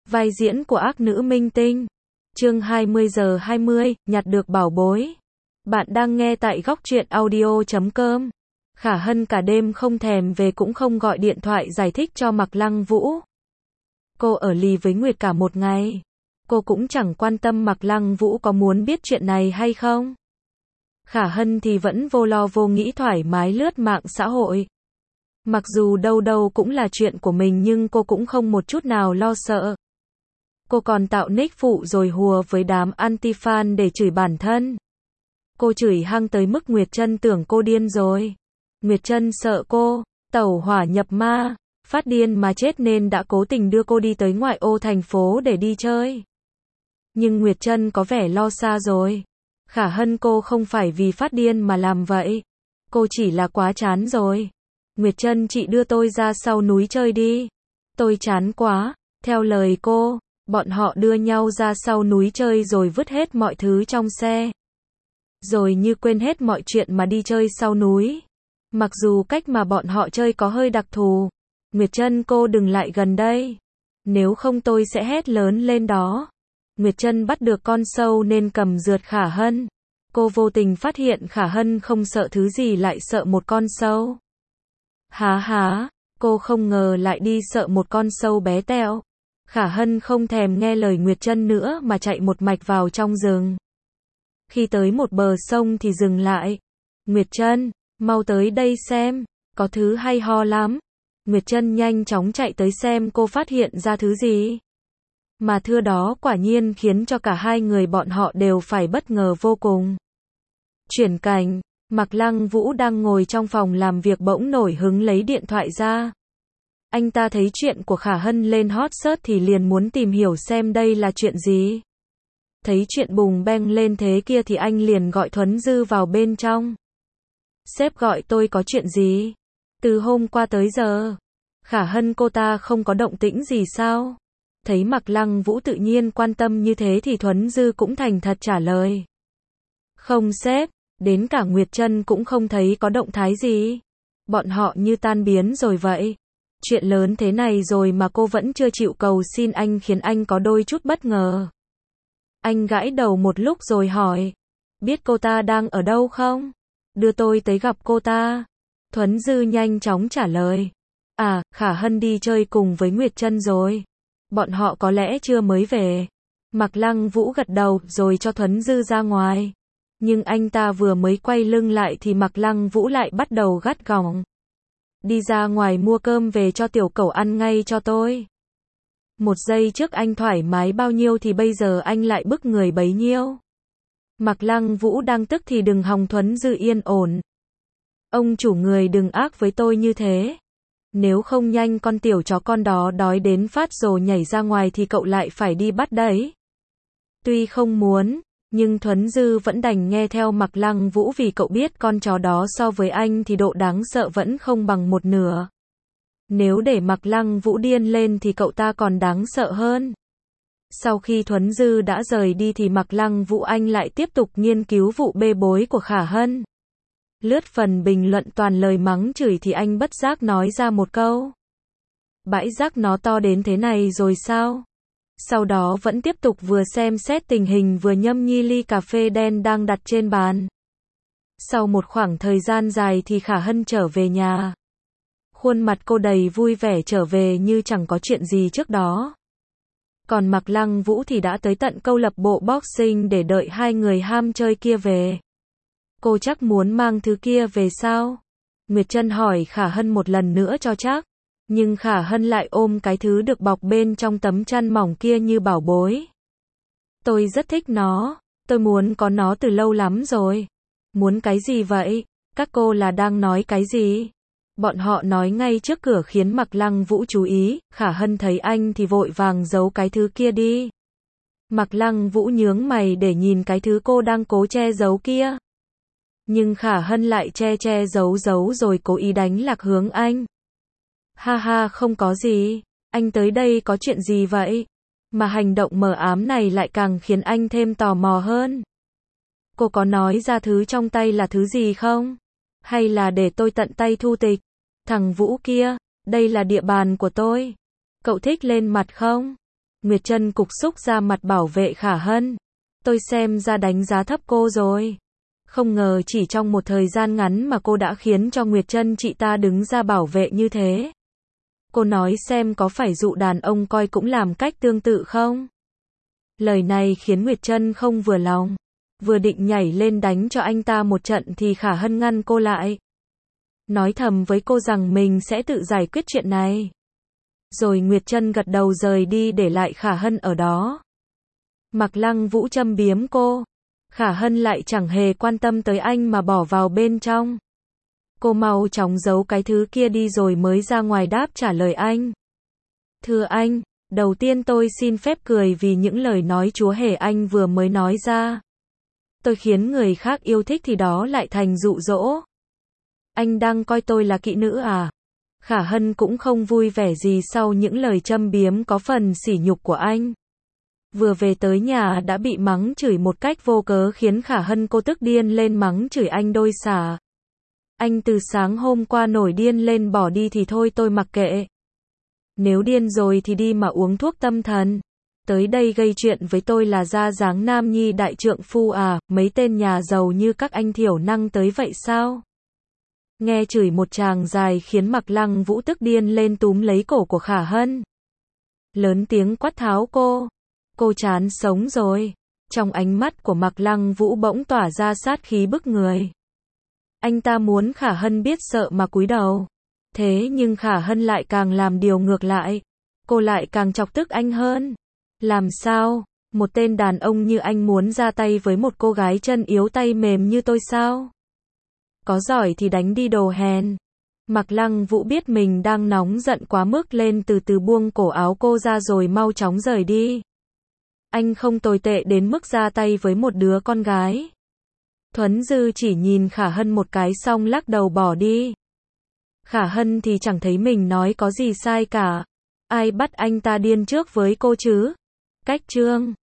Vai diễn của ác nữ minh tinh. Chương 20 giờ 20, nhặt được bảo bối. Bạn đang nghe tại góc truyện audio.com. Khả Hân cả đêm không thèm về cũng không gọi điện thoại giải thích cho Mạc Lăng Vũ. Cô ở lì với Nguyệt cả một ngày. Cô cũng chẳng quan tâm Mạc Lăng Vũ có muốn biết chuyện này hay không. Khả Hân thì vẫn vô lo vô nghĩ thoải mái lướt mạng xã hội. Mặc dù đâu đâu cũng là chuyện của mình nhưng cô cũng không một chút nào lo sợ. Cô còn tạo nick phụ rồi hùa với đám anti-fan để chửi bản thân. Cô chửi hăng tới mức Nguyệt Trân tưởng cô điên rồi. Nguyệt Trân sợ cô tẩu hỏa nhập ma, phát điên mà chết nên đã cố tình đưa cô đi tới ngoại ô thành phố để đi chơi. Nhưng Nguyệt Trân có vẻ lo xa rồi. Khả Hân cô không phải vì phát điên mà làm vậy. Cô chỉ là quá chán rồi. Nguyệt Trân chị đưa tôi ra sau núi chơi đi. Tôi chán quá. Theo lời cô, bọn họ đưa nhau ra sau núi chơi rồi vứt hết mọi thứ trong xe. Rồi như quên hết mọi chuyện mà đi chơi sau núi. Mặc dù cách mà bọn họ chơi có hơi đặc thù. Nguyệt Trân cô đừng lại gần đây. Nếu không tôi sẽ hét lớn lên đó. Nguyệt Trân bắt được con sâu nên cầm rượt Khả Hân. Cô vô tình phát hiện Khả Hân không sợ thứ gì lại sợ một con sâu. Há, cô không ngờ lại đi sợ một con sâu bé tẹo. Khả Hân không thèm nghe lời Nguyệt Trân nữa mà chạy một mạch vào trong rừng. Khi tới một bờ sông thì dừng lại. Nguyệt Trân, mau tới đây xem, có thứ hay ho lắm. Nguyệt Trân nhanh chóng chạy tới xem cô phát hiện ra thứ gì. Mà thưa đó quả nhiên khiến cho cả hai người bọn họ đều phải bất ngờ vô cùng. Chuyển cảnh, Mạc Lăng Vũ đang ngồi trong phòng làm việc bỗng nổi hứng lấy điện thoại ra. Anh ta thấy chuyện của Khả Hân lên hot search thì liền muốn tìm hiểu xem đây là chuyện gì. Thấy chuyện bùng beng lên thế kia thì anh liền gọi Thuấn Dư vào bên trong. Sếp gọi tôi có chuyện gì? Từ hôm qua tới giờ, Khả Hân cô ta không có động tĩnh gì sao? Thấy Mạc Lăng Vũ tự nhiên quan tâm như thế thì Thuấn Dư cũng thành thật trả lời. Không sếp, đến cả Nguyệt Trân cũng không thấy có động thái gì. Bọn họ như tan biến rồi vậy. Chuyện lớn thế này rồi mà cô vẫn chưa chịu cầu xin anh khiến anh có đôi chút bất ngờ. Anh gãi đầu một lúc rồi hỏi. Biết cô ta đang ở đâu không? Đưa tôi tới gặp cô ta. Thuấn Dư nhanh chóng trả lời. À, Khả Hân đi chơi cùng với Nguyệt Trân rồi. Bọn họ có lẽ chưa mới về. Mạc Lăng Vũ gật đầu rồi cho Thuấn Dư ra ngoài. Nhưng anh ta vừa mới quay lưng lại thì Mạc Lăng Vũ lại bắt đầu gắt gỏng. Đi ra ngoài mua cơm về cho tiểu cẩu ăn ngay cho tôi. Một giây trước anh thoải mái bao nhiêu thì bây giờ anh lại bức người bấy nhiêu. Mạc Lăng Vũ đang tức thì đừng hòng Thuấn Dư yên ổn. Ông chủ người đừng ác với tôi như thế. Nếu không nhanh con tiểu chó con đó đói đến phát rồ nhảy ra ngoài thì cậu lại phải đi bắt đấy. Tuy không muốn, nhưng Thuấn Dư vẫn đành nghe theo Mạc Lăng Vũ vì cậu biết con chó đó so với anh thì độ đáng sợ vẫn không bằng một nửa. Nếu để Mạc Lăng Vũ điên lên thì cậu ta còn đáng sợ hơn. Sau khi Thuấn Dư đã rời đi thì Mạc Lăng Vũ anh lại tiếp tục nghiên cứu vụ bê bối của Khả Hân. Lướt phần bình luận toàn lời mắng chửi thì anh bất giác nói ra một câu. Bãi rác nó to đến thế này rồi sao? Sau đó vẫn tiếp tục vừa xem xét tình hình vừa nhâm nhi ly cà phê đen đang đặt trên bàn. Sau một khoảng thời gian dài thì Khả Hân trở về nhà. Khuôn mặt cô đầy vui vẻ trở về như chẳng có chuyện gì trước đó. Còn Mạc Lăng Vũ thì đã tới tận câu lạc bộ boxing để đợi hai người ham chơi kia về. Cô chắc muốn mang thứ kia về sao? Nguyệt Trân hỏi Khả Hân một lần nữa cho chắc. Nhưng Khả Hân lại ôm cái thứ được bọc bên trong tấm chăn mỏng kia như bảo bối. Tôi rất thích nó. Tôi muốn có nó từ lâu lắm rồi. Muốn cái gì vậy? Các cô là đang nói cái gì? Bọn họ nói ngay trước cửa khiến Mạc Lăng Vũ chú ý. Khả Hân thấy anh thì vội vàng giấu cái thứ kia đi. Mạc Lăng Vũ nhướng mày để nhìn cái thứ cô đang cố che giấu kia. Nhưng Khả Hân lại che giấu rồi cố ý đánh lạc hướng anh. Ha ha, không có gì. Anh tới đây có chuyện gì vậy? Mà hành động mờ ám này lại càng khiến anh thêm tò mò hơn. Cô có nói ra thứ trong tay là thứ gì không? Hay là để tôi tận tay thu tịch? Thằng Vũ kia, đây là địa bàn của tôi. Cậu thích lên mặt không? Nguyệt Trân cục xúc ra mặt bảo vệ Khả Hân. Tôi xem ra đánh giá thấp cô rồi. Không ngờ chỉ trong một thời gian ngắn mà cô đã khiến cho Nguyệt Trân chị ta đứng ra bảo vệ như thế. Cô nói xem có phải dụ đàn ông coi cũng làm cách tương tự không? Lời này khiến Nguyệt Trân không vừa lòng. Vừa định nhảy lên đánh cho anh ta một trận thì Khả Hân ngăn cô lại. Nói thầm với cô rằng mình sẽ tự giải quyết chuyện này. Rồi Nguyệt Trân gật đầu rời đi để lại Khả Hân ở đó. Mạc Lăng Vũ châm biếm cô. Khả Hân lại chẳng hề quan tâm tới anh mà bỏ vào bên trong. Cô mau chóng giấu cái thứ kia đi rồi mới ra ngoài đáp trả lời anh. Thưa anh, đầu tiên tôi xin phép cười vì những lời nói chúa hề anh vừa mới nói ra. Tôi khiến người khác yêu thích thì đó lại thành dụ dỗ. Anh đang coi tôi là kỹ nữ à? Khả Hân cũng không vui vẻ gì sau những lời châm biếm có phần sỉ nhục của anh. Vừa về tới nhà đã bị mắng chửi một cách vô cớ khiến Khả Hân cô tức điên lên mắng chửi anh đôi xả. Anh từ sáng hôm qua nổi điên lên bỏ đi thì thôi tôi mặc kệ. Nếu điên rồi thì đi mà uống thuốc tâm thần. Tới đây gây chuyện với tôi là ra dáng nam nhi đại trượng phu à, mấy tên nhà giàu như các anh thiểu năng tới vậy sao? Nghe chửi một tràng dài khiến Mạc Lăng Vũ tức điên lên túm lấy cổ của Khả Hân. Lớn tiếng quát tháo cô. Cô chán sống rồi. Trong ánh mắt của Mạc Lăng Vũ bỗng tỏa ra sát khí bức người. Anh ta muốn Khả Hân biết sợ mà cúi đầu. Thế nhưng Khả Hân lại càng làm điều ngược lại. Cô lại càng chọc tức anh hơn. Làm sao? Một tên đàn ông như anh muốn ra tay với một cô gái chân yếu tay mềm như tôi sao? Có giỏi thì đánh đi đồ hèn. Mạc Lăng Vũ biết mình đang nóng giận quá mức lên từ từ buông cổ áo cô ra rồi mau chóng rời đi. Anh không tồi tệ đến mức ra tay với một đứa con gái. Thuấn Dư chỉ nhìn Khả Hân một cái xong lắc đầu bỏ đi. Khả Hân thì chẳng thấy mình nói có gì sai cả. Ai bắt anh ta điên trước với cô chứ? Cách chương